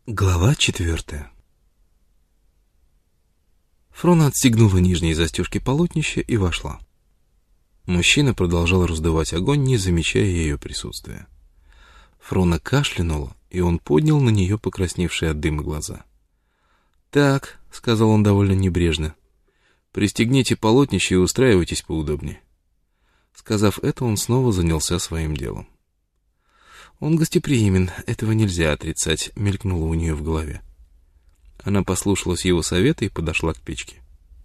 Глава 4. Фрона отстегнула нижние застежки полотнища и вошла. Мужчина продолжал раздувать огонь, не замечая ее присутствия. Фрона кашлянула, и он поднял на нее покрасневшие от дыма глаза. «Так», — сказал он довольно небрежно, — «пристегните полотнище и устраивайтесь поудобнее». Сказав это, он снова занялся своим делом. «Он гостеприимен, этого нельзя отрицать», — мелькнуло у нее в голове. Она послушалась его совета и подошла к печке.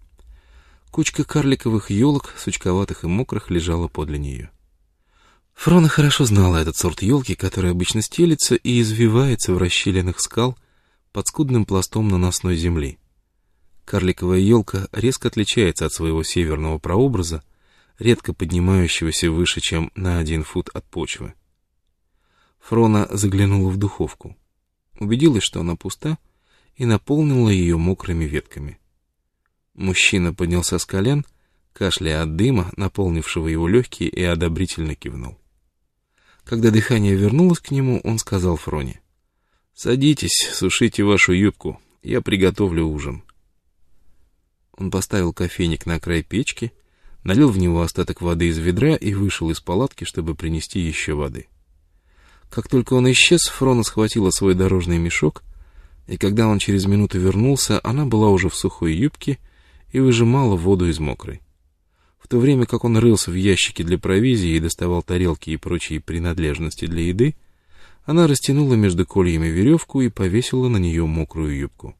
Кучка карликовых елок, сучковатых и мокрых, лежала подле нее. Фрона хорошо знала этот сорт елки, который обычно стелится и извивается в расщелинах скал под скудным пластом наносной земли. Карликовая елка резко отличается от своего северного прообраза, редко поднимающегося выше, чем на 1 фут от почвы. Фрона заглянула в духовку, убедилась, что она пуста, и наполнила ее мокрыми ветками. Мужчина поднялся с колен, кашляя от дыма, наполнившего его легкие, и одобрительно кивнул. Когда дыхание вернулось к нему, он сказал Фроне: «Садитесь, сушите вашу юбку, я приготовлю ужин». Он поставил кофейник на край печки, налил в него остаток воды из ведра и вышел из палатки, чтобы принести еще воды. Как только он исчез, Фрона схватила свой дорожный мешок, и когда он через минуту вернулся, она была уже в сухой юбке и выжимала воду из мокрой. В то время как он рылся в ящике для провизии и доставал тарелки и прочие принадлежности для еды, она растянула между кольями веревку и повесила на нее мокрую юбку.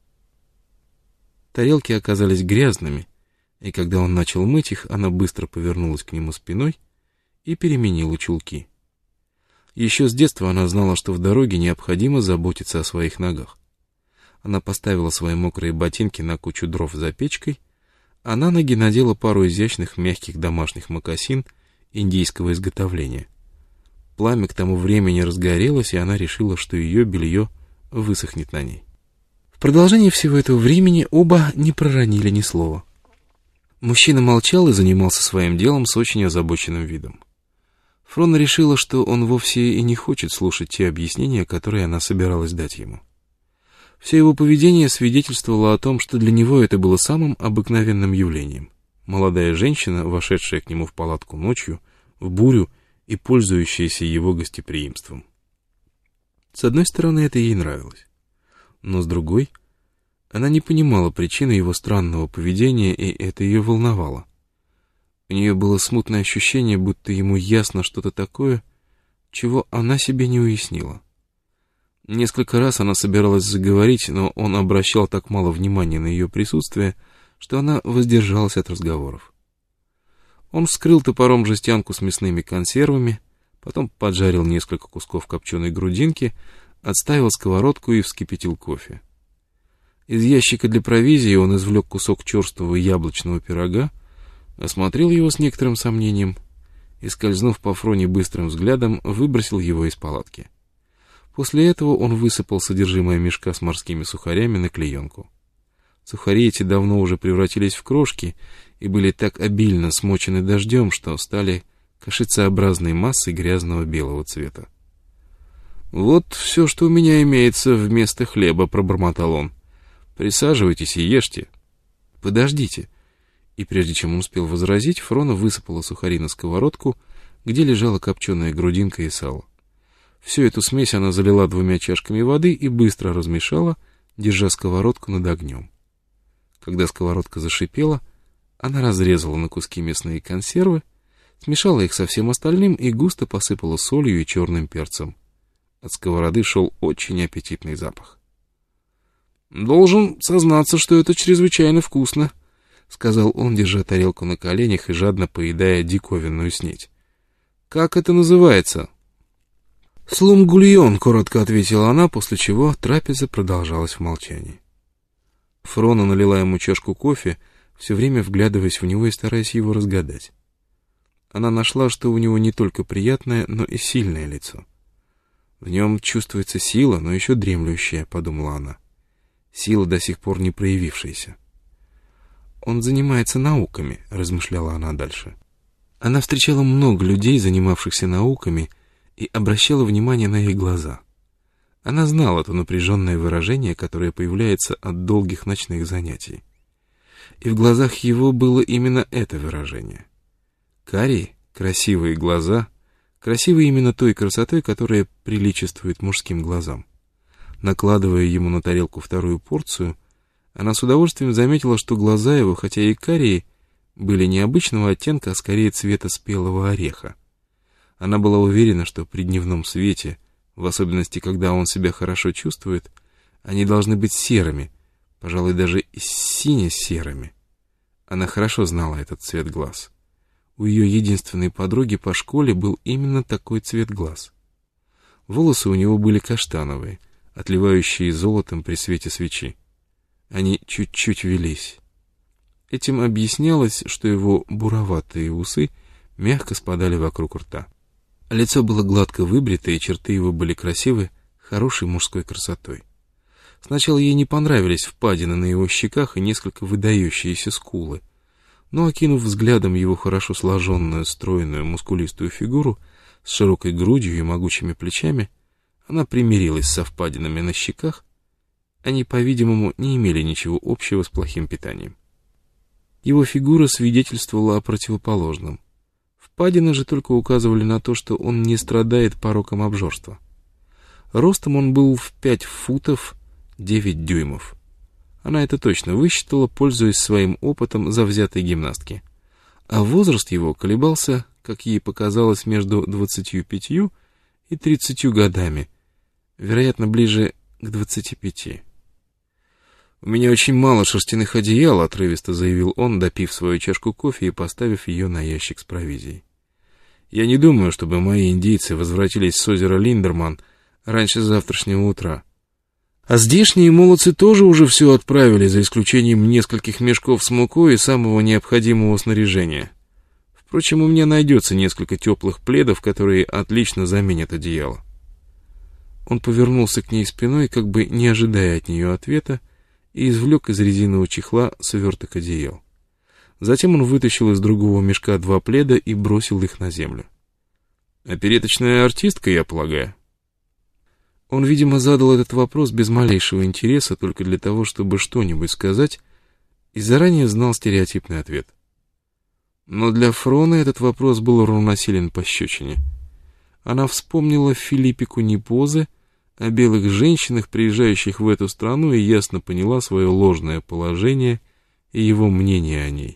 Тарелки оказались грязными, и когда он начал мыть их, она быстро повернулась к нему спиной и переменила чулки. Еще с детства она знала, что в дороге необходимо заботиться о своих ногах. Она поставила свои мокрые ботинки на кучу дров за печкой, а на ноги надела пару изящных мягких домашних мокасин индийского изготовления. Пламя к тому времени разгорелось, и она решила, что ее белье высохнет на ней. В продолжении всего этого времени оба не проронили ни слова. Мужчина молчал и занимался своим делом с очень озабоченным видом. Фрона решила, что он вовсе и не хочет слушать те объяснения, которые она собиралась дать ему. Все его поведение свидетельствовало о том, что для него это было самым обыкновенным явлением. Молодая женщина, вошедшая к нему в палатку ночью, в бурю и пользующаяся его гостеприимством. С одной стороны, это ей нравилось, но с другой, она не понимала причины его странного поведения, и это ее волновало. У нее было смутное ощущение, будто ему ясно что-то такое, чего она себе не уяснила. Несколько раз она собиралась заговорить, но он обращал так мало внимания на ее присутствие, что она воздержалась от разговоров. Он вскрыл топором жестянку с мясными консервами, потом поджарил несколько кусков копченой грудинки, отставил сковородку и вскипятил кофе. Из ящика для провизии он извлек кусок черствого яблочного пирога, осмотрел его с некоторым сомнением и, скользнув по Фроне быстрым взглядом, выбросил его из палатки. После этого он высыпал содержимое мешка с морскими сухарями на клеенку. Сухари эти давно уже превратились в крошки и были так обильно смочены дождем, что стали кашицеобразной массой грязного белого цвета. «Вот все, что у меня имеется вместо хлеба», — пробормотал он. «Присаживайтесь и ешьте». «Подождите». И прежде чем он успел возразить, Фрона высыпала сухари на сковородку, где лежала копченая грудинка и сало. Всю эту смесь она залила 2 чашками воды и быстро размешала, держа сковородку над огнем. Когда сковородка зашипела, она разрезала на куски мясные консервы, смешала их со всем остальным и густо посыпала солью и черным перцем. От сковороды шел очень аппетитный запах. «Должен сознаться, что это чрезвычайно вкусно», — сказал он, держа тарелку на коленях и жадно поедая диковинную снеть. «Как это называется?» «Слум-гульон», — коротко ответила она, после чего трапеза продолжалась в молчании. Фрона налила ему чашку кофе, все время вглядываясь в него и стараясь его разгадать. Она нашла, что у него не только приятное, но и сильное лицо. «В нем чувствуется сила, но еще дремлющая», — подумала она. «Сила, до сих пор не проявившаяся». «Он занимается науками», — размышляла она дальше. Она встречала много людей, занимавшихся науками, и обращала внимание на их глаза. Она знала то напряженное выражение, которое появляется от долгих ночных занятий. И в глазах его было именно это выражение. Карие, красивые глаза, красивые именно той красотой, которая приличествует мужским глазам. Накладывая ему на тарелку вторую порцию, она с удовольствием заметила, что глаза его, хотя и карие, были не обычного оттенка, а скорее цвета спелого ореха. Она была уверена, что при дневном свете, в особенности, когда он себя хорошо чувствует, они должны быть серыми, пожалуй, даже сине-серыми. Она хорошо знала этот цвет глаз. У ее единственной подруги по школе был именно такой цвет глаз. Волосы у него были каштановые, отливающие золотом при свете свечи. Они чуть-чуть вились. Этим объяснялось, что его буроватые усы мягко спадали вокруг рта. Лицо было гладко выбрито, и черты его были красивы, хорошей мужской красотой. Сначала ей не понравились впадины на его щеках и несколько выдающиеся скулы, но, окинув взглядом его хорошо сложенную, стройную, мускулистую фигуру с широкой грудью и могучими плечами, она примирилась со впадинами на щеках. Они, по-видимому, не имели ничего общего с плохим питанием. Его фигура свидетельствовала о противоположном. Впадины же только указывали на то, что он не страдает пороком обжорства. Ростом он был в 5 футов 9 дюймов. Она это точно высчитала, пользуясь своим опытом завзятой гимнастки. А возраст его колебался, как ей показалось, между 25 и 30 годами, вероятно, ближе к 25. «У меня очень мало шерстяных одеял», — отрывисто заявил он, допив свою чашку кофе и поставив ее на ящик с провизией. «Я не думаю, чтобы мои индейцы возвратились с озера Линдерман раньше завтрашнего утра. А здешние молодцы тоже уже все отправили, за исключением нескольких мешков с мукой и самого необходимого снаряжения. Впрочем, у меня найдется несколько теплых пледов, которые отлично заменят одеяло». Он повернулся к ней спиной, как бы не ожидая от нее ответа, и извлек из резинового чехла сверток одеял. Затем он вытащил из другого мешка 2 пледа и бросил их на землю. «Опереточная артистка, я полагаю?» Он, видимо, задал этот вопрос без малейшего интереса, только для того, чтобы что-нибудь сказать, и заранее знал стереотипный ответ. Но для Фроны этот вопрос был равносилен пощечине. Она вспомнила Филиппику Непозе о белых женщинах, приезжающих в эту страну, и ясно поняла свое ложное положение и его мнение о ней.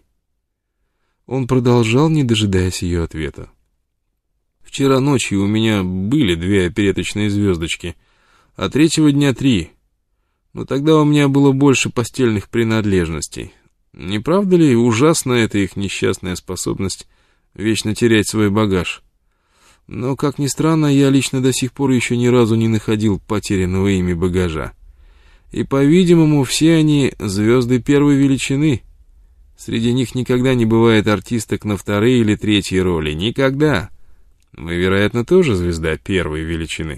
Он продолжал, не дожидаясь ее ответа. «Вчера ночью у меня были 2 опереточные звездочки, а 3-го дня 3. Но тогда у меня было больше постельных принадлежностей. Не правда ли ужасна эта их несчастная способность вечно терять свой багаж? Но, как ни странно, я лично до сих пор еще ни разу не находил потерянного ими багажа. И, по-видимому, все они звезды 1-й величины. Среди них никогда не бывает артисток на 2-й или 3-й роли. Никогда. Вы, вероятно, тоже звезда 1-й величины».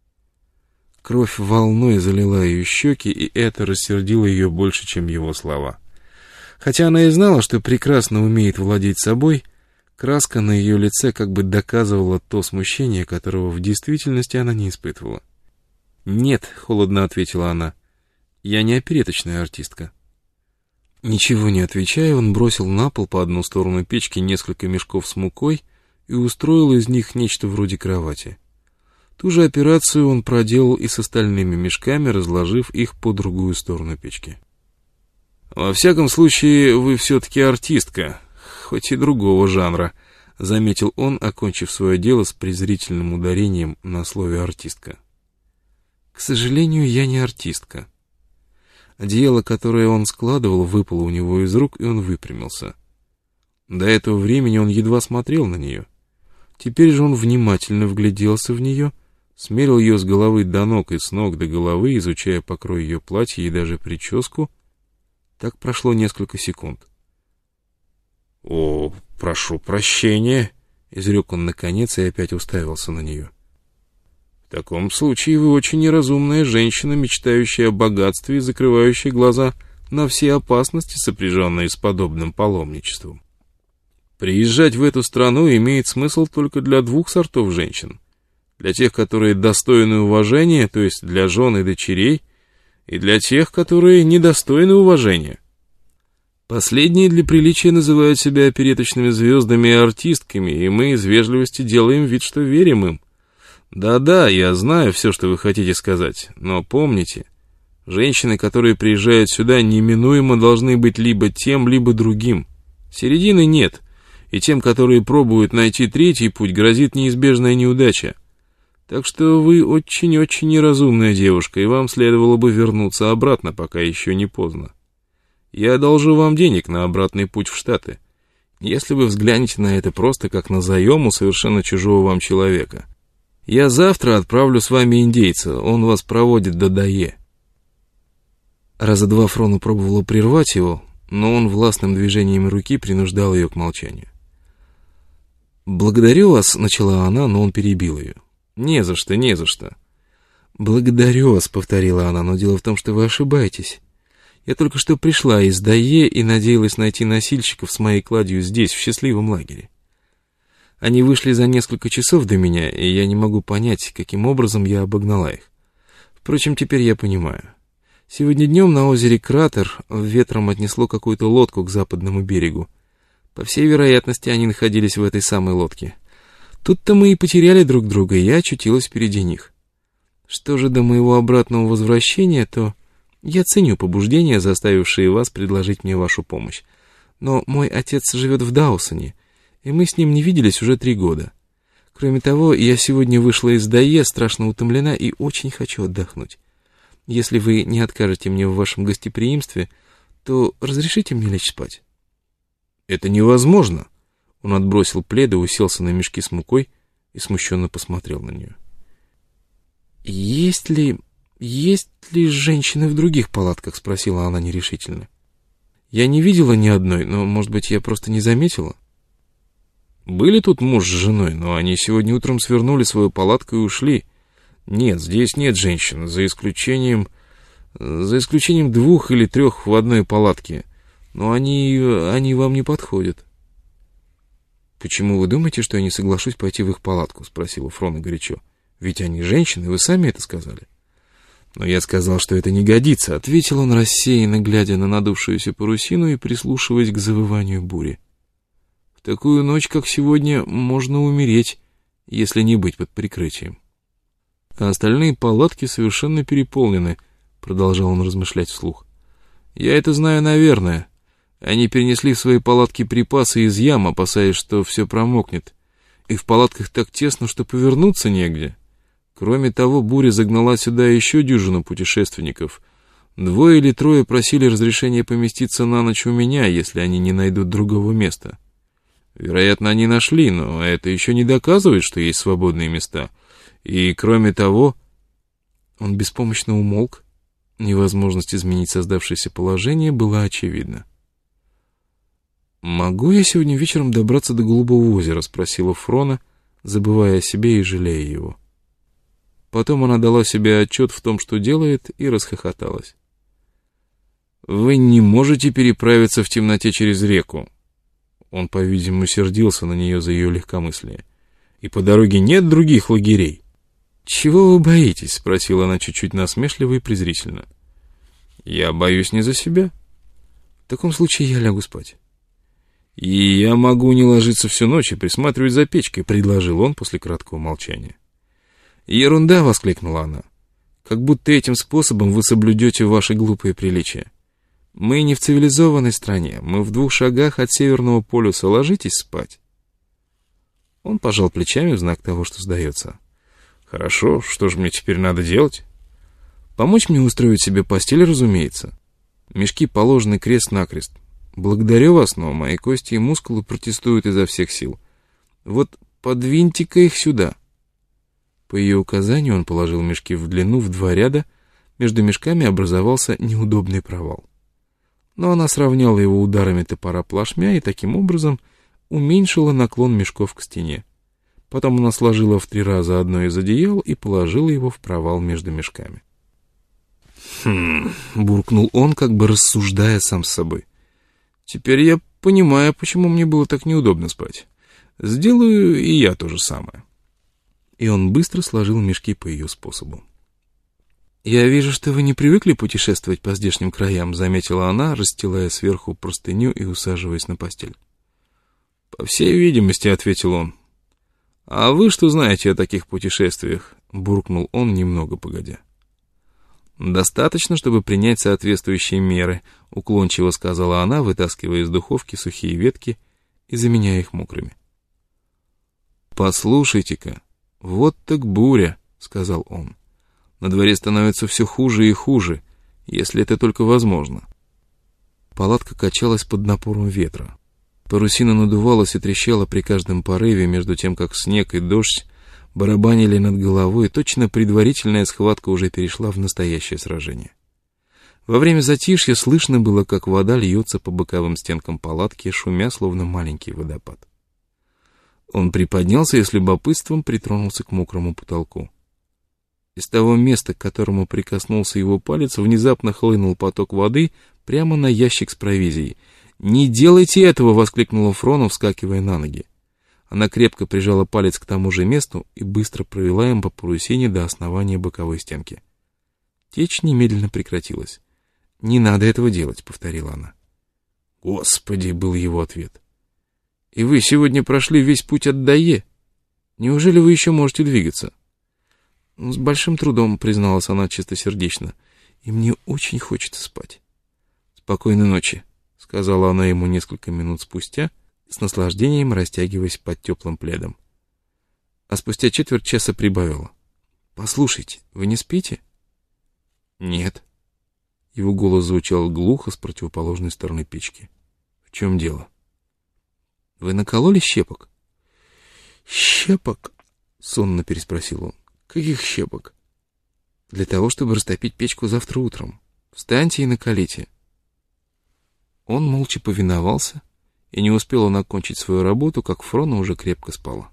Кровь волной залила ее щеки, и это рассердило ее больше, чем его слова. Хотя она и знала, что прекрасно умеет владеть собой, краска на ее лице как бы доказывала то смущение, которого в действительности она не испытывала. «Нет», — холодно ответила она, — «я не опереточная артистка». Ничего не отвечая, он бросил на пол по одну сторону печки несколько мешков с мукой и устроил из них нечто вроде кровати. Ту же операцию он проделал и с остальными мешками, разложив их по другую сторону печки. «Во всяком случае, вы все-таки артистка, хоть и другого жанра», — заметил он, окончив свое дело с презрительным ударением на слове «артистка». «К сожалению, я не артистка». Одеяло, которое он складывал, выпало у него из рук, и он выпрямился. До этого времени он едва смотрел на нее. Теперь же он внимательно вгляделся в нее, смерил ее с головы до ног и с ног до головы, изучая покрой ее платья и даже прическу. Так прошло несколько секунд. «О, прошу прощения», — изрек он наконец и опять уставился на нее. «В таком случае вы очень неразумная женщина, мечтающая о богатстве и закрывающая глаза на все опасности, сопряженные с подобным паломничеством. Приезжать в эту страну имеет смысл только для 2 сортов женщин. Для тех, которые достойны уважения, то есть для жен и дочерей, и для тех, которые недостойны уважения. Последние для приличия называют себя опереточными звездами и артистками, и мы из вежливости делаем вид, что верим им. Да-да, я знаю все, что вы хотите сказать, но помните, женщины, которые приезжают сюда, неминуемо должны быть либо тем, либо другим. Середины нет, и тем, которые пробуют найти третий путь, грозит неизбежная неудача. Так что вы очень-очень неразумная девушка, и вам следовало бы вернуться обратно, пока еще не поздно. Я одолжу вам денег на обратный путь в Штаты, если вы взглянете на это просто как на заем у совершенно чужого вам человека. Я завтра отправлю с вами индейца, он вас проводит до Дае». Раза два Фрона пробовала прервать его, но он властным движением руки принуждал ее к молчанию. «Благодарю вас», — начала она, но он перебил ее. «Не за что, не за что». «Благодарю вас», — повторила она, — «но дело в том, что вы ошибаетесь. Я только что пришла из Дае и надеялась найти носильщиков с моей кладью здесь, в счастливом лагере. Они вышли за несколько часов до меня, и я не могу понять, каким образом я обогнала их. Впрочем, теперь я понимаю. Сегодня днем на озере Кратер ветром отнесло какую-то лодку к западному берегу. По всей вероятности, они находились в этой самой лодке. Тут-то мы и потеряли друг друга, и я очутилась впереди них. Что же до моего обратного возвращения, то я ценю побуждения, заставившие вас предложить мне вашу помощь. Но мой отец живет в Даусоне, и мы с ним не виделись уже 3 года. Кроме того, я сегодня вышла из Дае, страшно утомлена и очень хочу отдохнуть. Если вы не откажете мне в вашем гостеприимстве, то разрешите мне лечь спать». «Это невозможно!» Он отбросил плед и уселся на мешки с мукой и смущенно посмотрел на нее. «Есть ли женщины в других палатках?» — спросила она нерешительно. «Я не видела ни одной, но, может быть, я просто не заметила». «Были тут муж с женой, но они сегодня утром свернули свою палатку и ушли. Нет, здесь нет женщин, за исключением 2 или 3 в одной палатке, но они вам не подходят». «Почему вы думаете, что я не соглашусь пойти в их палатку?» — спросила Фрона горячо. «Ведь они женщины, вы сами это сказали». «Но я сказал, что это не годится», — ответил он рассеянно, глядя на надувшуюся парусину и прислушиваясь к завыванию бури. «В такую ночь, как сегодня, можно умереть, если не быть под прикрытием». «А остальные палатки совершенно переполнены», — продолжал он размышлять вслух. «Я это знаю, наверное. Они перенесли в свои палатки припасы из ям, опасаясь, что все промокнет. И в палатках так тесно, что повернуться негде. Кроме того, буря загнала сюда еще дюжину путешественников. 2 или 3 просили разрешения поместиться на ночь у меня, если они не найдут другого места. Вероятно, они нашли, но это еще не доказывает, что есть свободные места. И кроме того...» Он беспомощно умолк. Невозможность изменить создавшееся положение была очевидна. «Могу я сегодня вечером добраться до Голубого озера?» — спросила Фрона, забывая о себе и жалея его. Потом она дала себе отчет в том, что делает, и расхохоталась. «Вы не можете переправиться в темноте через реку». Он, по-видимому, сердился на нее за ее легкомыслие. «И по дороге нет других лагерей». «Чего вы боитесь?» — спросила она чуть-чуть насмешливо и презрительно. «Я боюсь не за себя. В таком случае я лягу спать». «И я могу не ложиться всю ночь и присматривать за печкой», — предложил он после краткого молчания. «Ерунда!» — воскликнула она. «Как будто этим способом вы соблюдете ваши глупые приличия. Мы не в цивилизованной стране, мы в 2 шагах от Северного полюса, ложитесь спать». Он пожал плечами в знак того, что сдается. «Хорошо, что же мне теперь надо делать?» «Помочь мне устроить себе постель, разумеется. Мешки положены крест-накрест. Благодарю вас, но мои кости и мускулы протестуют изо всех сил. Вот подвиньте-ка их сюда». По ее указанию он положил мешки в длину в 2 ряда, между мешками образовался неудобный провал. Но она сравняла его ударами топора плашмя и таким образом уменьшила наклон мешков к стене. Потом она сложила в 3 раза одно из одеял и положила его в провал между мешками. Буркнул он, как бы рассуждая сам с собой. «Теперь я понимаю, почему мне было так неудобно спать. Сделаю и я то же самое». и он быстро сложил мешки по ее способу. «Я вижу, что вы не привыкли путешествовать по здешним краям», — заметила она, расстилая сверху простыню и усаживаясь на постель. «По всей видимости», — ответил он. «А вы что знаете о таких путешествиях?» — буркнул он немного погодя. «Достаточно, чтобы принять соответствующие меры», — уклончиво сказала она, вытаскивая из духовки сухие ветки и заменяя их мокрыми. «Послушайте-ка, вот так буря», — сказал он. «На дворе становится все хуже и хуже, если это только возможно». Палатка качалась под напором ветра. Парусина надувалась и трещала при каждом порыве, между тем, как снег и дождь барабанили над головой, точно предварительная схватка уже перешла в настоящее сражение. Во время затишья слышно было, как вода льется по боковым стенкам палатки, шумя, словно маленький водопад. Он приподнялся и с любопытством притронулся к мокрому потолку. Из того места, к которому прикоснулся его палец, внезапно хлынул поток воды прямо на ящик с провизией. «Не делайте этого!» — воскликнула Фрона, вскакивая на ноги. Она крепко прижала палец к тому же месту и быстро провела им по парусине до основания боковой стенки. Течь немедленно прекратилась. «Не надо этого делать», — повторила она. «Господи!» — был его ответ. «И вы сегодня прошли весь путь от Дае? Неужели вы еще можете двигаться?» «С большим трудом», — призналась она чистосердечно. «И мне очень хочется спать». «Спокойной ночи», — сказала она ему несколько минут спустя, с наслаждением растягиваясь под теплым пледом. А спустя четверть часа прибавила. «Послушайте, вы не спите?» «Нет». Его голос звучал глухо с противоположной стороны печки. «В чем дело?» «Вы накололи щепок?» «Щепок?» — сонно переспросил он. «Каких щепок?» «Для того, чтобы растопить печку завтра утром. Встаньте и наколите». Он молча повиновался, и не успел он окончить свою работу, как Фрона уже крепко спала.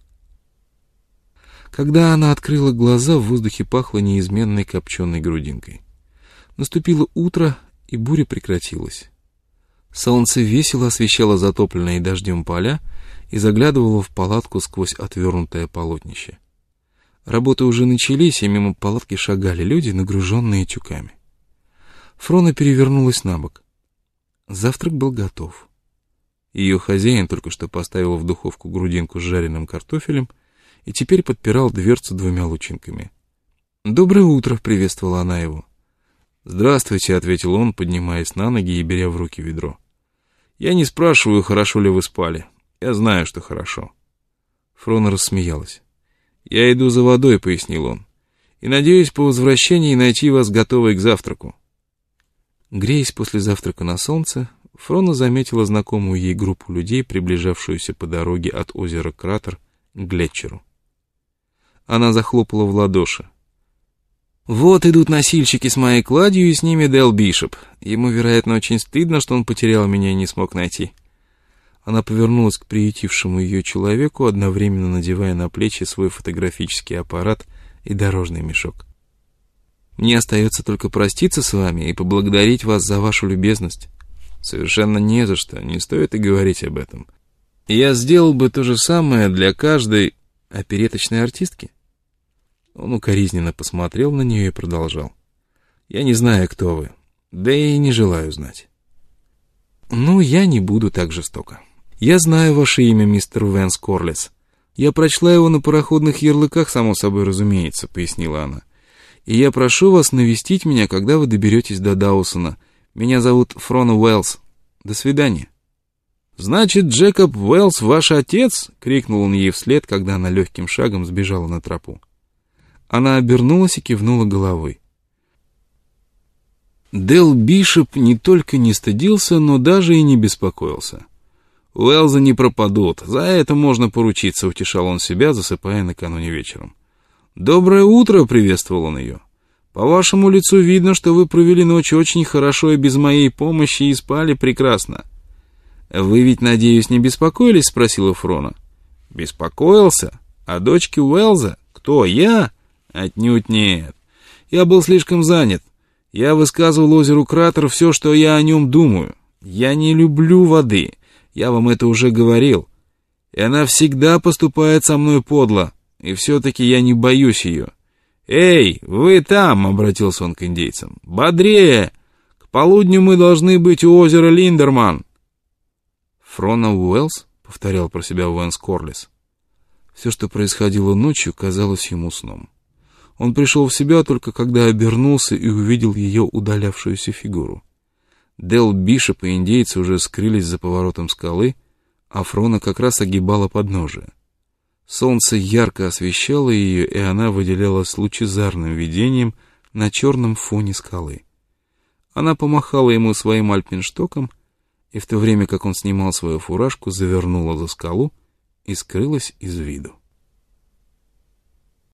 Когда она открыла глаза, в воздухе пахло неизменной копченой грудинкой. Наступило утро, и буря прекратилась. Солнце весело освещало затопленные дождем поля и заглядывало в палатку сквозь отвернутое полотнище. Работы уже начались, и мимо палатки шагали люди, нагруженные тюками. Фрона перевернулась на бок. Завтрак был готов. Ее хозяин только что поставил в духовку грудинку с жареным картофелем и теперь подпирал дверцу двумя лучинками. «Доброе утро!» — приветствовала она его. «Здравствуйте!» — ответил он, поднимаясь на ноги и беря в руки ведро. «Я не спрашиваю, хорошо ли вы спали. Я знаю, что хорошо». Фрона рассмеялась. «Я иду за водой», — пояснил он, — «и надеюсь по возвращении найти вас готовой к завтраку». Греясь после завтрака на солнце, Фрона заметила знакомую ей группу людей, приближавшуюся по дороге от озера Кратер к Глетчеру. Она захлопала в ладоши. «Вот идут носильщики с моей кладью, и с ними Дэл Бишоп. Ему, вероятно, очень стыдно, что он потерял меня и не смог найти». Она повернулась к приютившему ее человеку, одновременно надевая на плечи свой фотографический аппарат и дорожный мешок. «Мне остается только проститься с вами и поблагодарить вас за вашу любезность». «Совершенно не за что, не стоит и говорить об этом. Я сделал бы то же самое для каждой опереточной артистки». Он укоризненно посмотрел на нее и продолжал. «Я не знаю, кто вы, да и не желаю знать». «Ну, я не буду так жестоко. Я знаю ваше имя, мистер Вэнс Корлес. Я прочла его на пароходных ярлыках, само собой разумеется», — пояснила она. «И я прошу вас навестить меня, когда вы доберетесь до Даусона. Меня зовут Фрона Уэллс. До свидания». «Значит, Джекоб Уэллс ваш отец?» — крикнул он ей вслед, когда она легким шагом сбежала на тропу. Она обернулась и кивнула головой. Дэл Бишоп не только не стыдился, но даже и не беспокоился. «Уэллзы не пропадут, за это можно поручиться», — утешал он себя, засыпая накануне вечером. «Доброе утро!» — приветствовал он ее. «По вашему лицу видно, что вы провели ночь очень хорошо и без моей помощи и спали прекрасно». «Вы ведь, надеюсь, не беспокоились?» — спросила Фрона. «Беспокоился? О дочке Уэллза? Кто, я? Отнюдь нет. Я был слишком занят. Я высказывал озеру Кратер все, что я о нем думаю. Я не люблю воды. Я вам это уже говорил. И она всегда поступает со мной подло. и все-таки я не боюсь ее. «Эй, вы там!» — обратился он к индейцам. «Бодрее! К полудню мы должны быть у озера Линдерман!» «Фрона Уэллс?» — повторял про себя Вэнс Корлис. Все, что происходило ночью, казалось ему сном. Он пришел в себя только когда обернулся и увидел ее удалявшуюся фигуру. Дел Бишоп и индейцы уже скрылись за поворотом скалы, а Фрона как раз огибала подножие. Солнце ярко освещало ее, и она выделялась лучезарным видением на черном фоне скалы. Она помахала ему своим альпинштоком, и в то время как он снимал свою фуражку, завернула за скалу и скрылась из виду.